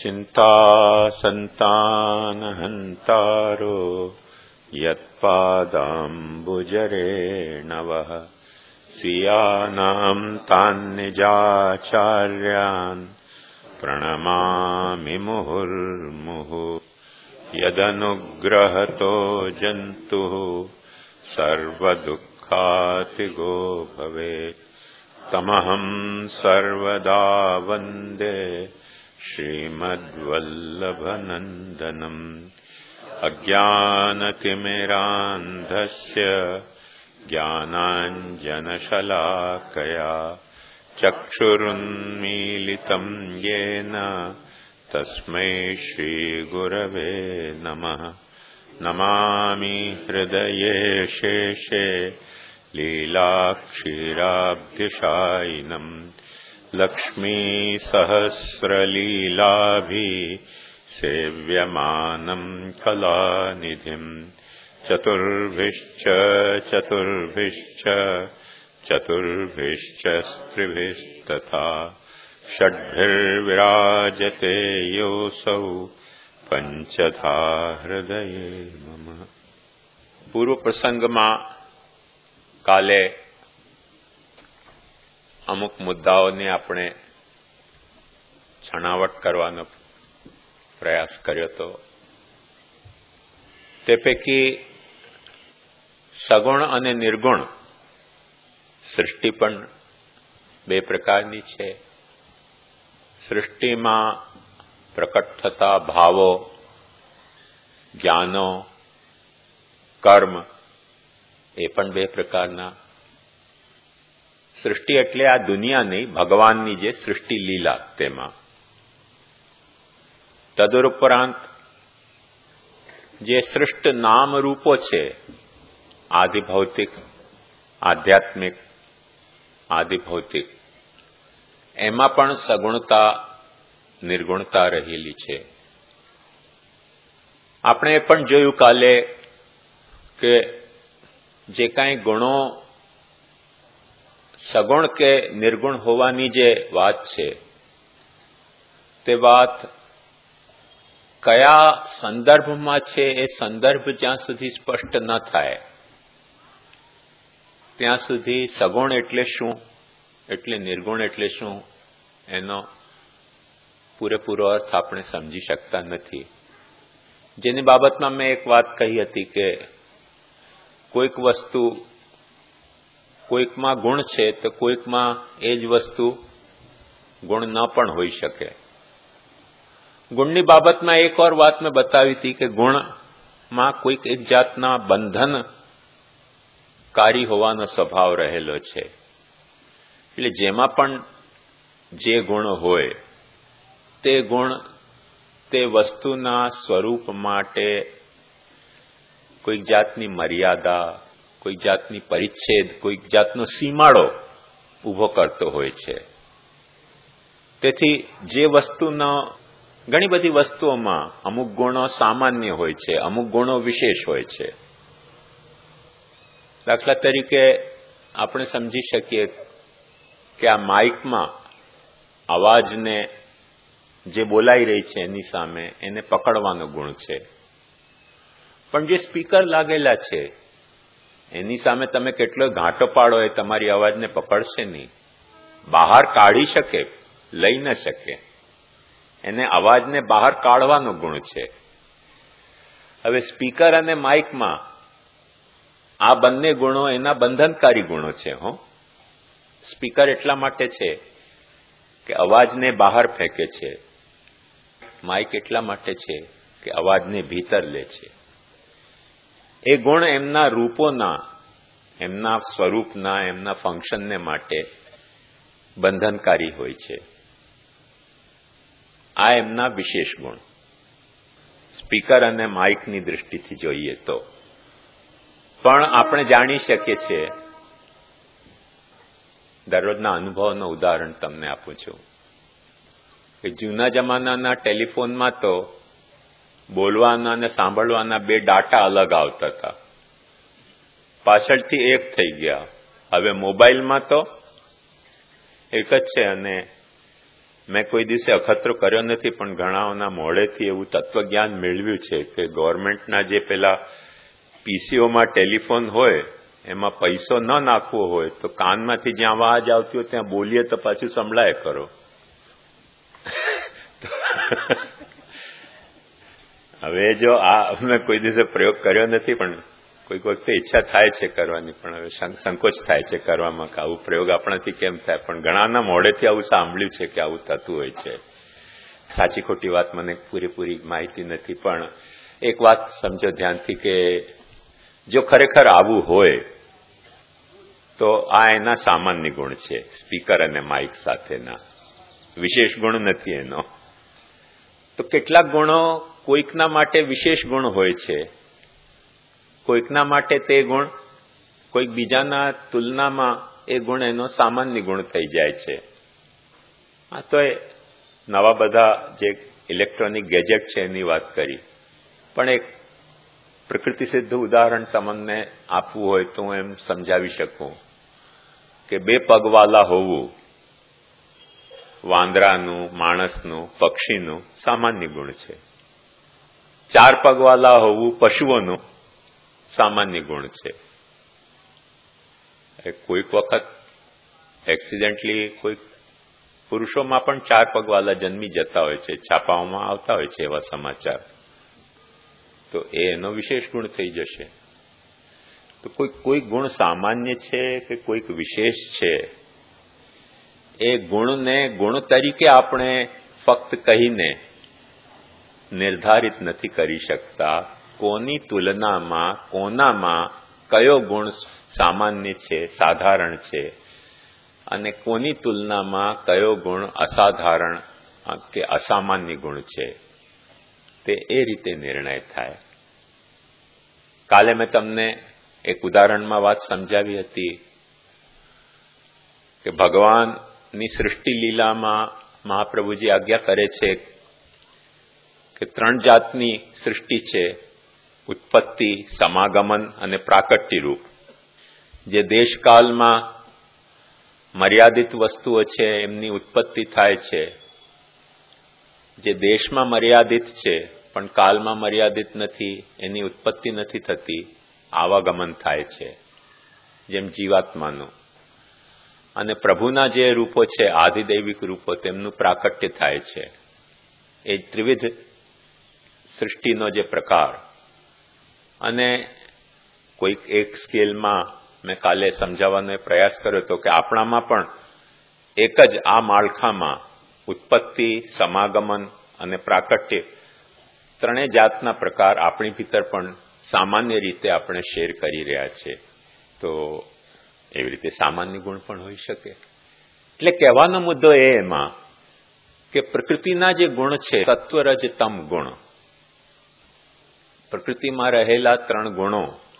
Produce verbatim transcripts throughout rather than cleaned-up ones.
चिंता संतान हंतारो यत्पादाम्बुजरेणवः स्वीयानां तान् निजाचार्यान् प्रणमामि मुहुर्मुहुः यदनुग्रहतो जन्तुः सर्वदुःखातिगो भवेत् तमहं सर्वदा वन्दे श्रीमद्वल्लभनन्दनम् अज्ञानतिमिरान्धस्य ज्ञानाञ्जनशलाकया चक्षुरुन्मीलितं येन तस्मै श्रीगुरवे नमः। नमामि हृदये शेषे लीलाक्षीराब्धिशायिनम् लक्ष्मीसहस्रलीलाभिः सेव्यमानं कलानिधिम् चतुर्भिश्च चतुर्भिश्च चतुर्भिश्च स्त्रिभिस्तथा षड्भिर्विराजते योऽसौ पंचधा हृदये मम। પૂર્વ પ્રસંગમાં કાલે અમુક મુદ્દાઓને આપણે છણાવટ કરવાનો પ્રયાસ કર્યો હતો. તે પૈકી સગુણ અને નિર્ગુણ સૃષ્ટિ પણ બે પ્રકારની છે. સૃષ્ટિમાં પ્રકટ થતા ભાવો, જ્ઞાનો, કર્મ એ પણ બે પ્રકારના. સૃષ્ટિ એટલે આ દુનિયા નહીં, ભગવાનની જે સૃષ્ટિ લીલા તેમાં. તદુપરાંત જે સૃષ્ટ નામ રૂપો છે, આદિભૌતિક, આધ્યાત્મિક, આદિભૌતિક, એમાં પણ સગુણતા નિર્ગુણતા રહેલી છે. આપણે એ પણ જોયું કાલે કે જે કાંઈ ગુણો સગુણ કે નિર્ગુણ હોવાની જે વાત છે તે વાત કયા સંદર્ભમાં છે એ સંદર્ભ જ્યાં સુધી સ્પષ્ટ ન થાય ત્યાં સુધી સગુણ એટલે શું, એટલે નિર્ગુણ એટલે શું, એનો પૂરેપૂરો અર્થ આપણે સમજી શકતા નથી. જેની બાબતમાં મેં એક વાત કહી હતી કે કોઈક વસ્તુ કોઈકમાં ગુણ છે તો કોઈકમાં એ જ વસ્તુ ગુણ ન પણ હોઈ શકે. ગુણની બાબતમાં એક ઓર વાત મેં બતાવી હતી કે ગુણમાં કોઈક એક જાતના બંધનકારી હોવાનો સ્વભાવ રહેલો છે. એટલે જેમાં પણ જે ગુણ હોય તે ગુણ તે વસ્તુના સ્વરૂપ માટે કોઈક જાતની મર્યાદા, કોઈક જાતની પરિચ્છેદ, કોઈક જાતનો સીમાડો ઊભો કરતો હોય છે. તેથી જે વસ્તુનો ઘણી બધી વસ્તુઓમાં અમુક ગુણો સામાન્ય હોય છે, અમુક ગુણો વિશેષ હોય છે. દાખલા તરીકે આપણે સમજી શકીએ કે આ માઇકમાં અવાજને જે બોલાઈ રહી છે એની સામે એને પકડવાનો ગુણ છે. પણ જે સ્પીકર લાગેલા છે એની સામે તમે કેટલો ઘાંટો પાડો એ તમારી અવાજને પકડશે નહીં, બહાર કાઢી શકે, લઈ ન શકે. એને અવાજને બહાર કાઢવાનો ગુણ છે. હવે સ્પીકર અને માઇકમાં આ બંને ગુણો એના બંધનકારી ગુણો છે. હો, સ્પીકર એટલા માટે છે કે અવાજને બહાર ફેંકે છે, માઇક એટલા માટે છે કે અવાજને ભીતર લે છે. એ ગુણ એમના રૂપોના, એમના સ્વરૂપના, એમના ફંક્શનને માટે બંધનકારી હોય છે. આ એમના વિશેષ ગુણ સ્પીકર અને માઇકની દૃષ્ટિથી જોઈએ તો. પણ આપણે જાણી શકીએ છીએ, દરરોજના અનુભવનું ઉદાહરણ તમને આપું છું કે જૂના જમાનાના ટેલિફોનમાં તો બોલવાના અને સાંભળવાના બે ડાટા અલગ આવતા હતા, પાછળથી એક થઈ ગયા. હવે મોબાઈલમાં તો એક જ છે અને મેં કોઈ દિવસે અખતરો કર્યો નથી, પણ ઘણાઓના મોડેથી એવું તત્વજ્ઞાન મેળવ્યું છે કે ગવર્મેન્ટના જે પેલા પીસીઓમાં ટેલિફોન હોય એમાં પૈસો ન નાખવો હોય તો કાનમાંથી જ્યાં અવાજ આવતી હોય ત્યાં બોલીએ તો પાછું સંભળાય કરો. હવે જો આ મેં કોઈ દિવસે પ્રયોગ કર્યો નથી, પણ કોઈક વખતે ઈચ્છા થાય છે કરવાની, પણ હવે સંકોચ થાય છે કરવામાં કે આવું પ્રયોગ આપણાથી કેમ થાય. પણ ઘણાના મોડેથી આવું સાંભળ્યું છે કે આવું થતું હોય છે. સાચી ખોટી વાત મને પૂરેપૂરી માહિતી નથી, પણ એક વાત સમજો ધ્યાનથી કે જો ખરેખર આવું હોય તો આ એના સામાન્ય ગુણ છે, સ્પીકર અને માઇક સાથેના, વિશેષ ગુણ નથી એનો. તો કેટલાક ગુણો કોઈકના માટે વિશેષ ગુણ હોય છે, કોઈકના માટે તે ગુણ કોઈક બીજાના તુલનામાં એ ગુણ એનો સામાન્ય ગુણ થઈ જાય છે. આ તો એ નવા બધા જે ઇલેક્ટ્રોનિક ગેજેટ છે એની વાત કરી, પણ એક પ્રકૃતિ સિદ્ધ ઉદાહરણ તમને આપવું હોય તો હું એમ સમજાવી શકું કે બે પગવાલા હોવું વાંદરાનું, માણસનું, પક્ષીનું સામાન્ય ગુણ છે. ચાર પગવાલા હોવું પશુઓનું સામાન્ય ગુણ છે. કોઈક વખત એક્સિડન્ટલી કોઈક પુરુષોમાં પણ ચાર પગવાલા જન્મી જતા હોય છે, છાપાઓમાં આવતા હોય છે એવા સમાચાર, તો એ એનો વિશેષ ગુણ થઈ જશે. તો કોઈ કોઈ ગુણ સામાન્ય છે કે કોઈક વિશેષ છે, એ ગુણને ગુણ તરીકે આપણે ફક્ત કહીને નિર્ધારિત નથી કરી શકતા. કોની તુલનામાં કોનામાં કયો ગુણ સામાન્ય છે, સાધારણ છે, અને કોની તુલનામાં કયો ગુણ અસાધારણ કે અસામાન્ય ગુણ છે, તે એ રીતે નિર્ણય થાય. કાલે મેં તમને એક ઉદાહરણમાં વાત સમજાવી હતી કે ભગવાનની સૃષ્ટિ લીલામાં મહાપ્રભુજી આજ્ઞા કરે છે કે ત્રણ જાતની સૃષ્ટિ છે, ઉત્પત્તિ, સમાગમન અને પ્રાકટ્ય રૂપ. જે દેશકાલમાં મર્યાદિત વસ્તુઓ છે એમની ઉત્પત્તિ થાય છે, જે દેશમાં મર્યાદિત છે પણ કાલમાં મર્યાદિત નથી એની ઉત્પત્તિ નથી થતી, આવાગમન થાય છે, જેમ જીવાત્માનું. અને પ્રભુના જે રૂપો છે આધિદૈવિક રૂપો, તેમનું પ્રાકટ્ય થાય છે. એ ત્રિવિધ સૃષ્ટિનો જે પ્રકાર. અને કોઈક એક સ્કેલમાં મેં કાલે સમજાવવાનો પ્રયાસ કર્યો હતો કે આપણામાં પણ એક જ આ માળખામાં ઉત્પત્તિ, સમાગમન અને પ્રાકટ્ય ત્રણેય જાતના પ્રકાર આપણી ભીતર પણ સામાન્ય રીતે આપણે શેર કરી રહ્યા છે. તો એવી રીતે સામાન્ય ગુણ પણ હોઈ શકે. એટલે કહેવાનો મુદ્દો એ એમાં કે પ્રકૃતિના જે ગુણ છે, સત્વ, રજ, તમ ગુણ, પ્રકૃતિમાં રહેલા ત્રણ ગુણો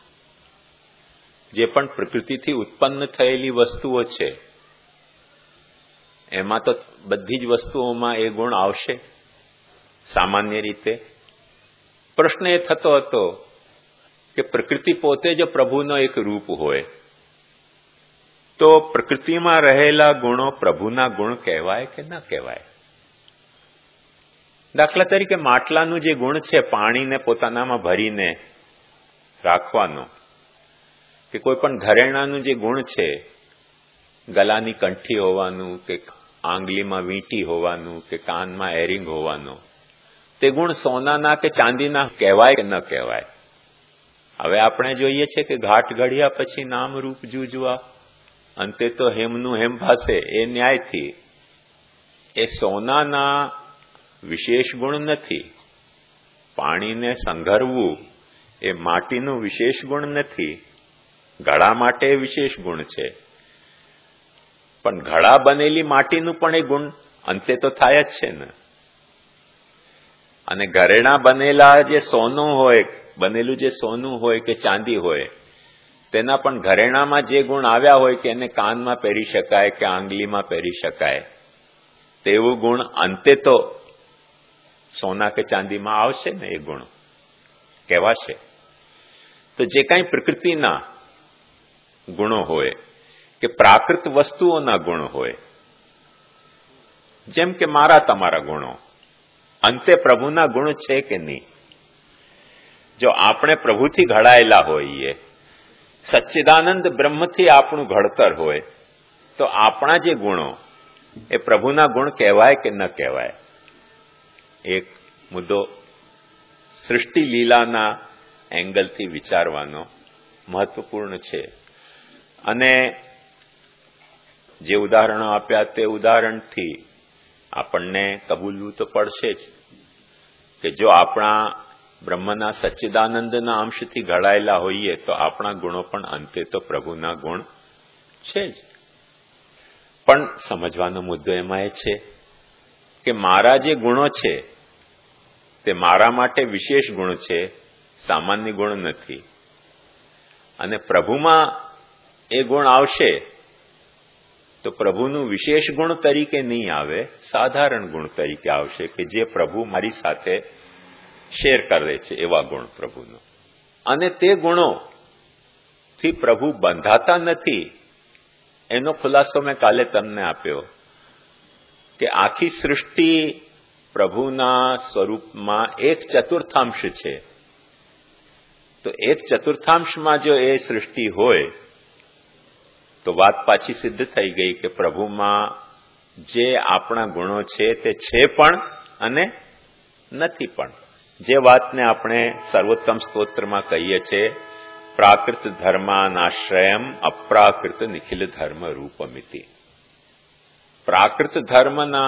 જે પણ પ્રકૃતિથી ઉત્પન્ન થયેલી વસ્તુઓ છે એમાં તો બધી જ વસ્તુઓમાં એ ગુણ આવશે સામાન્ય રીતે. પ્રશ્ન એ થતો હતો કે પ્રકૃતિ પોતે જ પ્રભુનો એક રૂપ હોય તો પ્રકૃતિમાં રહેલા ગુણો પ્રભુના ગુણ કહેવાય કે ન કહેવાય? દાખલા તરીકે માટલાનું જે ગુણ છે પાણીને પોતાનામાં ભરીને રાખવાનો, કે કોઈ પણ ઘરેણાનું જે ગુણ છે ગલાની કંઠી હોવાનું કે આંગળીમાં વીંટી હોવાનું કે કાનમાં એરિંગ હોવાનું, તે ગુણ સોનાના કે ચાંદીના કહેવાય કે ન કહેવાય? હવે આપણે જોઈએ છે કે ઘાટ ઘડ્યા પછી નામ રૂપ જુજવા, અંતે તો હેમનું હેમ ભાસે. એ ન્યાયથી એ સોનાના વિશેષ ગુણ નથી. પાણીને સંઘરવું એ માટીનું વિશેષ ગુણ નથી. ઘડા માટે વિશેષ ગુણ છે, પણ ઘડા બનેલી માટીનું પણ એ ગુણ અંતે તો થાય જ છે ને. અને ઘરેણા બનેલા જે સોનું હોય, બનેલું જે સોનું હોય કે ચાંદી હોય, તેના પણ ઘરેણામાં જે ગુણ આવ્યા હોય કે એને કાનમાં પહેરી શકાય કે આંગળીમાં પહેરી શકાય, તેવું ગુણ અંતે તો સોના કે ચાંદીમાં આવશે ને, એ ગુણ કહેવાશે. તો જે કાંઈ પ્રકૃતિના ગુણો હોય કે પ્રાકૃત વસ્તુઓના ગુણ હોય, જેમ કે મારા તમારા ગુણો અંતે પ્રભુના ગુણ છે કે નહીં? જો આપણે પ્રભુથી ઘડાયેલા હોઈએ, સચ્ચિદાનંદ બ્રહ્મથી આપણું ઘડતર હોય, તો આપણા જે ગુણો એ પ્રભુના ગુણ કહેવાય કે ન કહેવાય? એક મુદ્દો સૃષ્ટિ લીલાના એંગલથી વિચારવાનો મહત્વપૂર્ણ છે. અને જે ઉદાહરણો આપ્યા તે ઉદાહરણથી આપણને કબૂલવું તો પડશે જ કે જો આપણા બ્રહ્મના સચ્ચિદાનંદના અંશથી ઘડાયેલા હોઈએ તો આપણા ગુણો પણ અંતે તો પ્રભુના ગુણ છે જ. પણ સમજવાનો મુદ્દો એમાં એ છે કે મારા જે ગુણો છે તે મારા માટે વિશેષ ગુણ છે, સામાન્ય ગુણ નથી. અને પ્રભુમાં એ ગુણ આવશે તો પ્રભુનું વિશેષ ગુણ તરીકે નહીં આવે, સાધારણ ગુણ તરીકે આવશે કે જે પ્રભુ મારી સાથે શેર કરે છે એવા ગુણ પ્રભુનો. અને તે ગુણોથી પ્રભુ બંધાતા નથી. એનો ખુલાસો મેં કાલે તમને આપ્યો કે આખી સૃષ્ટિ પ્રભુના સ્વરૂપમાં એક ચતુર્થાંશ છે. તો એક ચતુર્થાંશમાં જો એ સૃષ્ટિ હોય તો વાત પાછી સિદ્ધ થઈ ગઈ કે પ્રભુમાં જે આપણા ગુણો છે તે છે પણ અને નથી પણ. જે વાતને આપણે સર્વોત્તમ સ્તોત્રમાં કહીએ છીએ, પ્રાકૃત ધર્માનાશ્રયમ અપ્રાકૃત નિખિલ ધર્મ રૂપમિતિ. પ્રાકૃત ધર્મના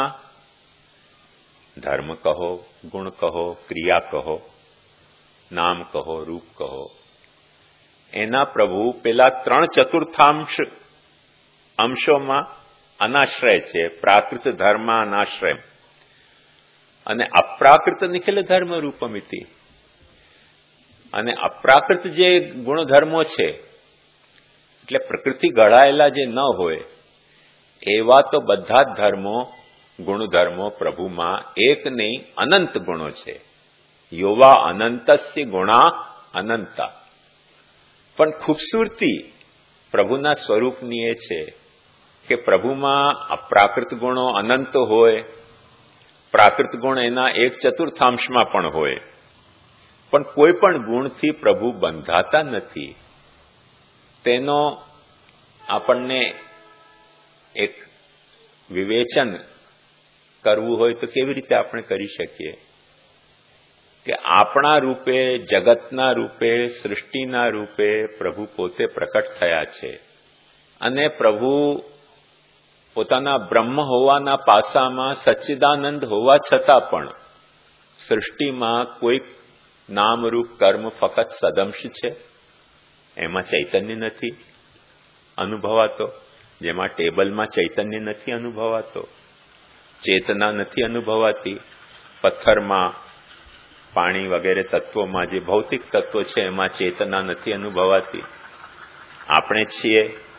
ધર્મ કહો, ગુણ કહો, ક્રિયા કહો, નામ કહો, રૂપ કહો, એના પ્રભુ પેલા ત્રણ ચતુર્થાંશ અંશોમાં અનાશ્રય છે. પ્રાકૃત ધર્મ અનાશ્રય અને અપ્રાકૃત નિખિલ ધર્મ રૂપમિતિ. અને અપ્રાકૃત જે ગુણધર્મો છે એટલે પ્રકૃતિ ઘડાયેલા જે ન હોય એવા તો બધા જ ધર્મો ગુણધર્મો પ્રભુમાં એક નહીં અનંત ગુણો છે. યોવા અનંતસ્ય ગુણા અનંતા. પણ ખૂબસૂરતી પ્રભુના સ્વરૂપની એ છે કે પ્રભુમાં અપ્રાકૃત ગુણો અનંત હોય, પ્રાકૃત ગુણ એના એક ચતુર્થાંશમાં પણ હોય, પણ કોઈ પણ ગુણથી પ્રભુ બંધાતા નથી. તેનો આપણને એક વિવેચન કરવું હોય તો કેવી રીતે આપણે કરી શકીએ કે આપણા રૂપે, જગતના રૂપે, સૃષ્ટિના રૂપે પ્રભુ પોતે પ્રકટ થયા છે. અને પ્રભુ પોતાના બ્રહ્મ હોવાના પાસામાં સચ્ચિદાનંદ હોવા છતાં પણ સૃષ્ટિમાં કોઈક નામરૂપ કર્મ ફક્ત સદંશ છે. એમાં ચૈતન્ય નથી અનુભવાતો, જેમાં ટેબલમાં ચૈતન્ય નથી અનુભવાતો, ચેતના નથી અનુભવાતી. પથ્થરમાં, પાણી વગેરે તત્વોમાં જે ભૌતિક તત્વો છે એમાં ચેતના નથી અનુભવાતી. આપણે છીએ